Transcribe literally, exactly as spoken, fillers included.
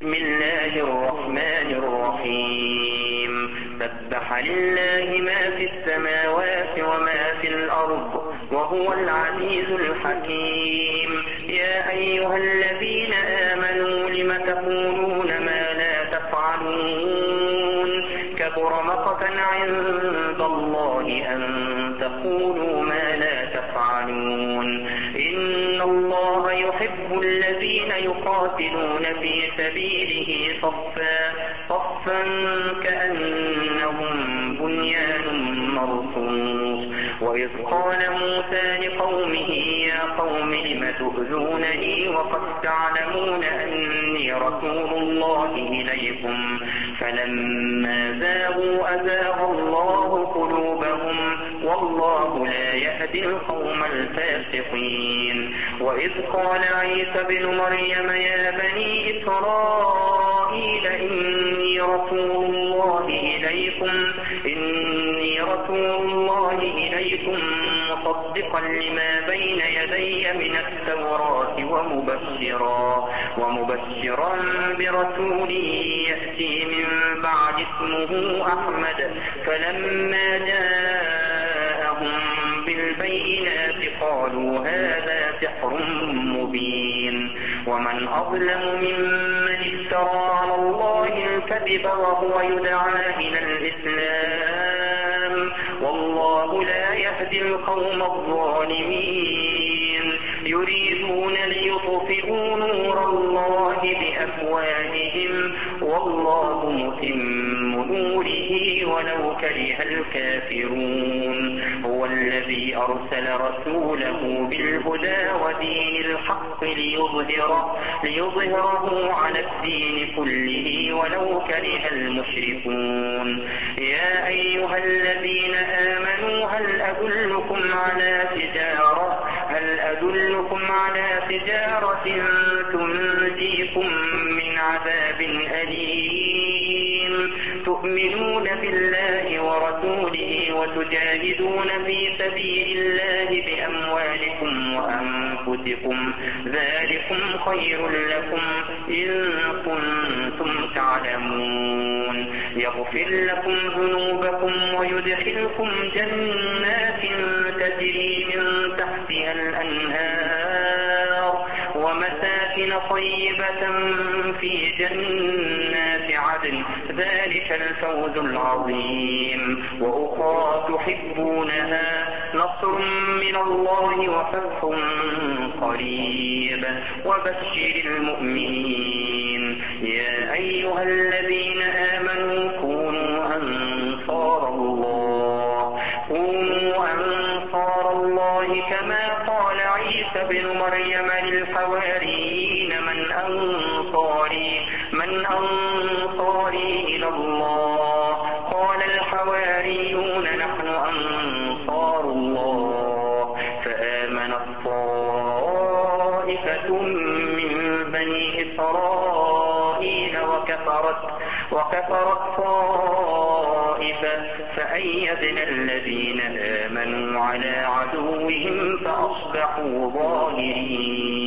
بسم الله الرحمن الرحيم سبح لله ما في السماوات وما في الأرض وهو العزيز الحكيم يا أيها الذين آمنوا لم تقولون ما لا تفعلون كبر مقتا عند الله أن تقولوا ما لا تفعلون إن الله يحب الذين يقاتلون في سبيله صفا صفا كأنهم بنيان مرصوص وإذ قال موسى لقومه يا قوم لم تؤذونني وقد تعلمون أني رسول الله إليكم فلما زاغوا أزاغ الله قلوبهم والله لا يهدي القوم الفاسقين وإذ قال عيسى بن مريم يا بني إسرائيل إني رسول الله إليكم إني رسول الله إليكم مصدقا لما بين يدي من التوراة ومبشرا ومبشرا برسول يأتي من بعد اسمه أحمد فلما جاءهم بالبينات قالوا هذا سحر مبين ومن أظلم ممن افترى على الله الكذب وهو يدعى إلى الإسلام والله لا يهدي القوم الظالمين يريدون ليطفئوا نور الله بأفواههم والله متم نوره ولو كره الكافرون هو الذي أرسل رسوله بالهدى ودين الحق ليظهره, ليظهره على الدين كله ولو كره المشركون يا أيها الذين آمنوا هل أدلكم على تجارة هل أدلكم على تجارة تنجيكم من عذاب أليم تؤمنون بالله ورسوله وتجاهدون في سبيل الله بأموالكم وأنفسكم ذلكم خير لكم إن كنتم تعلمون يغفر لكم ذنوبكم ويدخلكم جنات تجري من تحتها الأنهار ومساكن طيبة في جنات عدن ذلك الفوز العظيم وأخرى تحبونها نصر من الله وفتح قريب وبشر المؤمنين يا أيها الذين آمنوا كونوا أنصار الله كونوا أنصار الله كما قال عيسى بن مريم للحواريين من أنصاري من أنصاري إلى الله قال الحواريون نحن أنصار الله فآمنت طائفة من بني إسرائيل وكفرت وكفرت طائفة فأيدنا الذين آمنوا على عدوهم فأصبحوا ظاهرين